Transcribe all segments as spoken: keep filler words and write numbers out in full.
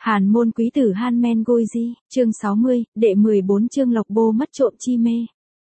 Hàn môn quý tử Han Men Gôi Di, chương sáu mươi, đệ mười bốn chương Lộc Bô mất trộm chi mê.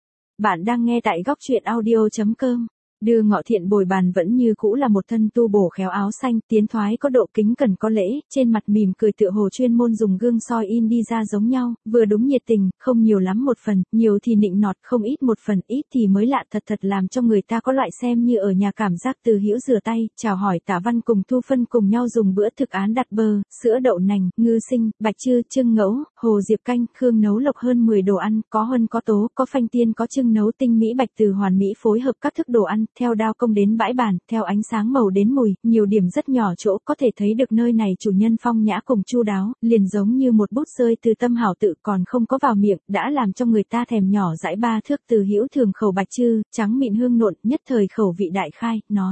Bạn đang nghe tại góc truyện audio chấm com. Đưa Ngọ Thiện bồi bàn vẫn như cũ là một thân tu bổ khéo áo xanh, tiến thoái có độ kính cẩn có lễ, trên mặt mỉm cười tựa hồ chuyên môn dùng gương soi in đi ra giống nhau, vừa đúng nhiệt tình, không nhiều lắm một phần, nhiều thì nịnh nọt, không ít một phần, ít thì mới lạ thật thật làm cho người ta có loại xem như ở nhà cảm giác Từ Hữu rửa tay, chào hỏi Tạ Văn cùng Thu Phân cùng nhau dùng bữa thực án đặt bơ, sữa đậu nành, ngư sinh, bạch chư, trưng ngẫu, hồ diệp canh, khương nấu lộc hơn mười đồ ăn, có hơn có tố, có phanh tiên có trưng nấu tinh mỹ bạch từ hoàn mỹ phối hợp các thức đồ ăn, theo đao công đến bãi bàn, theo ánh sáng màu đến mùi, nhiều điểm rất nhỏ chỗ có thể thấy được nơi này chủ nhân phong nhã cùng chu đáo, liền giống như một bút rơi từ tâm hảo tự còn không có vào miệng, đã làm cho người ta thèm nhỏ dãi ba thước. Từ Hữu thường khẩu bạch chư, trắng mịn hương nộn, nhất thời khẩu vị đại khai, nói.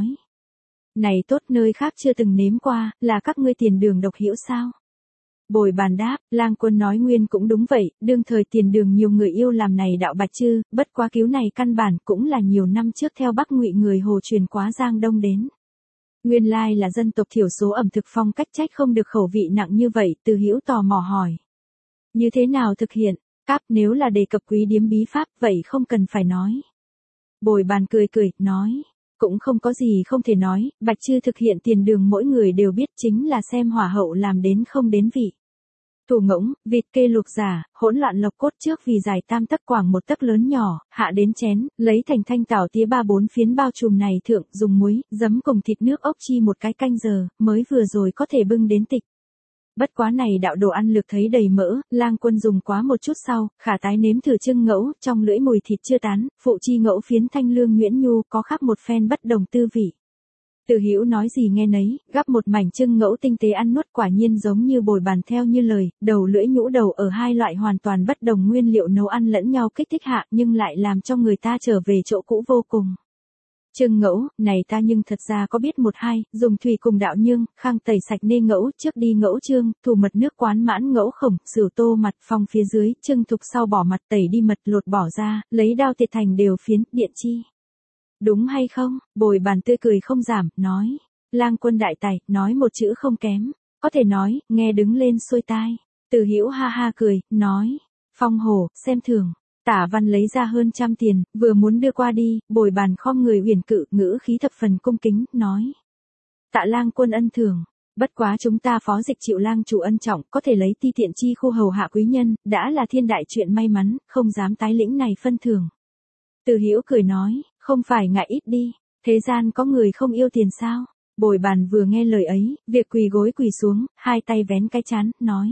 Này tốt, nơi khác chưa từng nếm qua, là các ngươi Tiền Đường độc hữu sao? Bồi bàn đáp, Lang Quân nói nguyên cũng đúng vậy, đương thời Tiền Đường nhiều người yêu làm này đạo bạch chư, bất quá cứu này căn bản cũng là nhiều năm trước theo Bắc Ngụy người Hồ truyền quá Giang Đông đến. Nguyên lai là dân tộc thiểu số ẩm thực phong cách trách không được khẩu vị nặng như vậy. Từ Hữu tò mò hỏi. Như thế nào thực hiện? Cáp, nếu là đề cập quý điếm bí pháp vậy không cần phải nói. Bồi bàn cười cười, nói. Cũng không có gì không thể nói, bạch chư thực hiện Tiền Đường mỗi người đều biết chính là xem hỏa hậu làm đến không đến vị. Thủ ngỗng, vịt kê luộc giả, hỗn loạn lộc cốt trước vì dài tam tấc quảng một tấc lớn nhỏ, hạ đến chén, lấy thành thanh tảo tía ba bốn phiến bao trùm này thượng, dùng muối, giấm cùng thịt nước ốc chi một cái canh giờ, mới vừa rồi có thể bưng đến tịch. Bất quá này đạo đồ ăn lược thấy đầy mỡ, Lang Quân dùng quá một chút sau, khả tái nếm thử trưng ngẫu, trong lưỡi mùi thịt chưa tán, phụ chi ngẫu phiến thanh lương nhuyễn nhu, có khắp một phen bất đồng tư vị. Từ Hữu nói gì nghe nấy, gắp một mảnh trưng ngẫu tinh tế ăn nuốt, quả nhiên giống như bồi bàn theo như lời, đầu lưỡi nhũ đầu ở hai loại hoàn toàn bất đồng nguyên liệu nấu ăn lẫn nhau kích thích hạ, nhưng lại làm cho người ta trở về chỗ cũ vô cùng. Trưng ngẫu, này ta nhưng thật ra có biết một hai, dùng thủy cùng đạo nhương, khang tẩy sạch nê ngẫu, trước đi ngẫu trương, thủ mật nước quán mãn ngẫu khổng, sửu tô mặt, phong phía dưới, trưng thục sau bỏ mặt tẩy đi mật lột bỏ ra, lấy đao tiệt thành đều phiến, điện chi. Đúng hay không? Bồi bàn tươi cười không giảm, nói. Lang Quân đại tài, nói một chữ không kém. Có thể nói, nghe đứng lên xuôi tai. Từ Hữu ha ha cười, nói. Phong hổ, xem thường. Tả Văn lấy ra hơn trăm tiền, vừa muốn đưa qua đi, bồi bàn khom người huyền cự, ngữ khí thập phần cung kính, nói. Tạ Lang Quân ân thường. Bất quá chúng ta phó dịch chịu Lang chủ ân trọng, có thể lấy ti tiện chi khu hầu hạ quý nhân, đã là thiên đại chuyện may mắn, không dám tái lĩnh này phân thường. Từ Hữu cười nói. Không phải ngại ít đi, thế gian có người không yêu tiền sao? Bồi bàn vừa nghe lời ấy, việc quỳ gối quỳ xuống, hai tay vén cái chán, nói.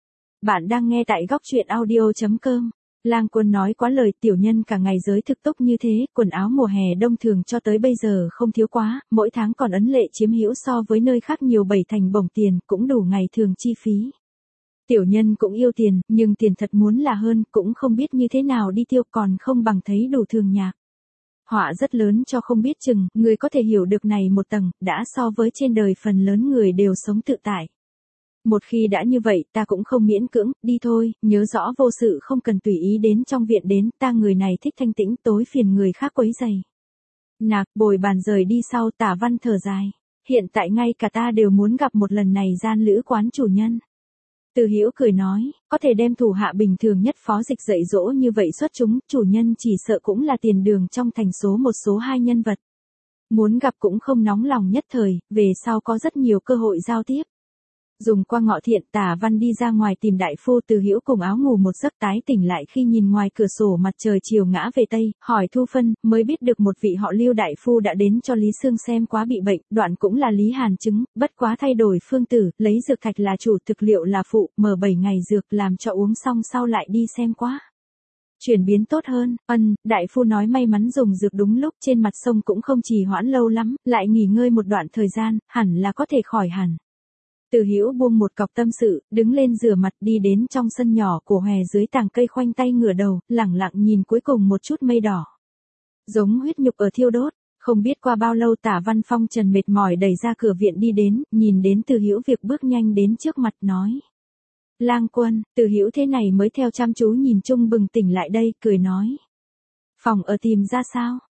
Bạn đang nghe tại góc truyện audio chấm com. Lang Quân nói quá lời, tiểu nhân cả ngày giới thực túc như thế, quần áo mùa hè đông thường cho tới bây giờ không thiếu quá, mỗi tháng còn ấn lệ chiếm hữu so với nơi khác nhiều bảy thành bổng tiền, cũng đủ ngày thường chi phí. Tiểu nhân cũng yêu tiền, nhưng tiền thật muốn là hơn, cũng không biết như thế nào đi tiêu còn không bằng thấy đủ thường nhạc. Họa rất lớn cho không biết chừng, người có thể hiểu được này một tầng, đã so với trên đời phần lớn người đều sống tự tại. Một khi đã như vậy, ta cũng không miễn cưỡng, đi thôi, nhớ rõ vô sự không cần tùy ý đến trong viện đến, ta người này thích thanh tĩnh, tối phiền người khác quấy rầy. Nạc, bồi bàn rời đi sau, Tả Văn thở dài. Hiện tại ngay cả ta đều muốn gặp một lần này gian lữ quán chủ nhân. Từ Hữu cười nói, có thể đem thủ hạ bình thường nhất phó dịch dạy dỗ như vậy xuất chúng, chủ nhân chỉ sợ cũng là Tiền Đường trong thành số một số hai nhân vật. Muốn gặp cũng không nóng lòng nhất thời, về sau có rất nhiều cơ hội giao tiếp. Dùng qua Ngọ Thiện, Tả Văn đi ra ngoài tìm đại phu. Từ Hữu cùng áo ngủ một giấc tái tỉnh lại khi nhìn ngoài cửa sổ mặt trời chiều ngã về tây, hỏi Thu Phân, mới biết được một vị họ Lưu đại phu đã đến cho Lý Sương xem quá bị bệnh, đoạn cũng là Lý Hàn chứng, bất quá thay đổi phương tử, lấy dược thạch là chủ, thực liệu là phụ, mở bảy ngày dược làm cho uống xong sau lại đi xem quá. Chuyển biến tốt hơn, ân, đại phu nói may mắn dùng dược đúng lúc, trên mặt sông cũng không trì hoãn lâu lắm, lại nghỉ ngơi một đoạn thời gian, hẳn là có thể khỏi hẳn. Từ Hữu buông một cọc tâm sự, đứng lên rửa mặt đi đến trong sân nhỏ của Hòe dưới tàng cây khoanh tay ngửa đầu, lẳng lặng nhìn cuối cùng một chút mây đỏ. Giống huyết nhục ở thiêu đốt, không biết qua bao lâu Tả Văn phong trần mệt mỏi đẩy ra cửa viện đi đến, nhìn đến Từ Hữu việc bước nhanh đến trước mặt nói. Lang Quân, Từ Hữu thế này mới theo chăm chú nhìn chung bừng tỉnh lại đây, cười nói. Phòng ở tìm ra sao?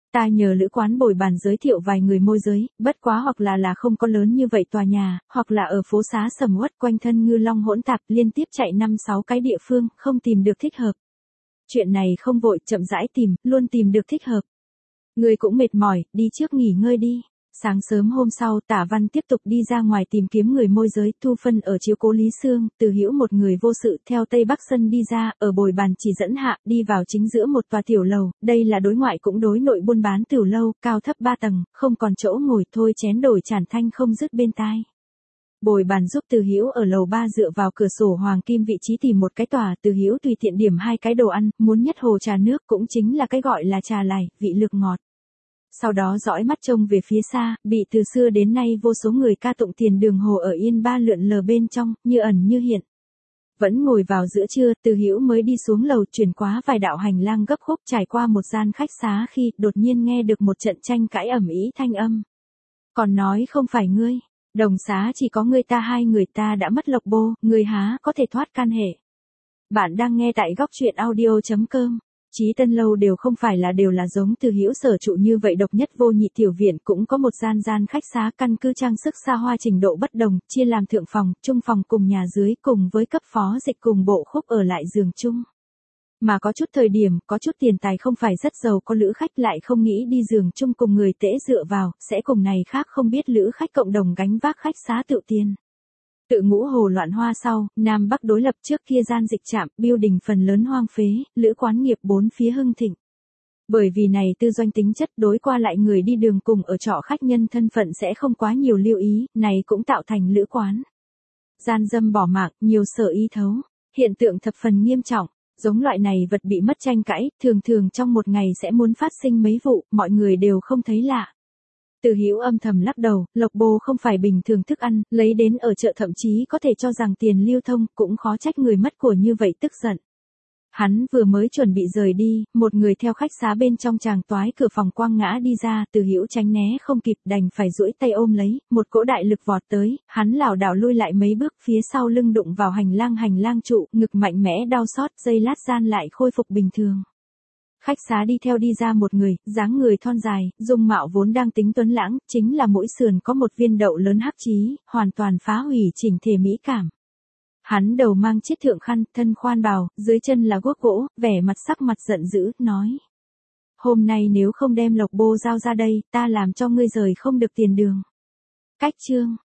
Ta nhờ lữ quán bồi bàn giới thiệu vài người môi giới, bất quá hoặc là là không có lớn như vậy tòa nhà, hoặc là ở phố xá sầm uất quanh thân ngư long hỗn tạp liên tiếp chạy năm sáu cái địa phương, không tìm được thích hợp. Chuyện này không vội, chậm rãi tìm, luôn tìm được thích hợp. Người cũng mệt mỏi, đi trước nghỉ ngơi đi. Sáng sớm hôm sau, Tả Văn tiếp tục đi ra ngoài tìm kiếm người môi giới, Thu Phân ở chiếu cố Lý Sương, Từ Hữu một người vô sự theo Tây Bắc sân đi ra, ở bồi bàn chỉ dẫn hạ, đi vào chính giữa một tòa tiểu lầu, đây là đối ngoại cũng đối nội buôn bán tiểu lâu, cao thấp ba tầng, không còn chỗ ngồi, thôi chén đổi tràn thanh không dứt bên tai. Bồi bàn giúp Từ Hữu ở lầu ba dựa vào cửa sổ hoàng kim vị trí tìm một cái tòa, Từ Hữu tùy tiện điểm hai cái đồ ăn, muốn nhất hồ trà nước cũng chính là cái gọi là trà lài, vị lực ngọt. Sau đó dõi mắt trông về phía xa, bị từ xưa đến nay vô số người ca tụng tiền đường hồ ở yên ba lượn lờ bên trong, như ẩn như hiện. Vẫn ngồi vào giữa trưa, Từ Hữu mới đi xuống lầu chuyển qua vài đạo hành lang gấp khúc trải qua một gian khách xá khi đột nhiên nghe được một trận tranh cãi ầm ĩ thanh âm. Còn nói không phải ngươi, đồng xá chỉ có ngươi ta hai người ta đã mất Lộc Bô, ngươi há có thể thoát can hệ. Bạn đang nghe tại góc truyện audio chấm com. Chí Tân lâu đều không phải là đều là giống Từ Hữu sở trụ như vậy độc nhất vô nhị, tiểu viện cũng có một gian gian khách xá căn cứ trang sức xa hoa trình độ bất đồng, chia làm thượng phòng, trung phòng cùng nhà dưới cùng với cấp phó dịch cùng bộ khúc ở lại giường chung. Mà có chút thời điểm, có chút tiền tài không phải rất giàu có lữ khách lại không nghĩ đi giường chung cùng người tễ dựa vào, sẽ cùng này khác không biết lữ khách cộng đồng gánh vác khách xá tự tiền. Tự Ngũ Hồ loạn hoa sau, Nam Bắc đối lập trước kia gian dịch trạm, biêu đình phần lớn hoang phế, lữ quán nghiệp bốn phía hưng thịnh. Bởi vì này tư doanh tính chất đối qua lại người đi đường cùng ở trọ khách nhân thân phận sẽ không quá nhiều lưu ý, này cũng tạo thành lữ quán. Gian dâm bỏ mạng, nhiều sở y thấu, hiện tượng thập phần nghiêm trọng, giống loại này vật bị mất tranh cãi, thường thường trong một ngày sẽ muốn phát sinh mấy vụ, mọi người đều không thấy lạ. Từ Hữu âm thầm lắc đầu, Lộc Bô không phải bình thường thức ăn, lấy đến ở chợ thậm chí có thể cho rằng tiền lưu thông, cũng khó trách người mất của như vậy tức giận. Hắn vừa mới chuẩn bị rời đi, một người theo khách xá bên trong tràng toái cửa phòng quang ngã đi ra, Từ Hữu tránh né không kịp đành phải duỗi tay ôm lấy, một cỗ đại lực vọt tới, hắn lảo đảo lui lại mấy bước phía sau lưng đụng vào hành lang hành lang trụ, ngực mạnh mẽ đau xót, giây lát gian lại khôi phục bình thường. Khách xá đi theo đi ra một người, dáng người thon dài, dung mạo vốn đang tính tuấn lãng, chính là mũi sườn có một viên đậu lớn hắc chí, hoàn toàn phá hủy chỉnh thể mỹ cảm. Hắn đầu mang chiếc thượng khăn, thân khoan bào, dưới chân là guốc gỗ, vẻ mặt sắc mặt giận dữ, nói. Hôm nay nếu không đem Lộc Bô giao ra đây, ta làm cho ngươi rời không được tiền đường. Cách chương.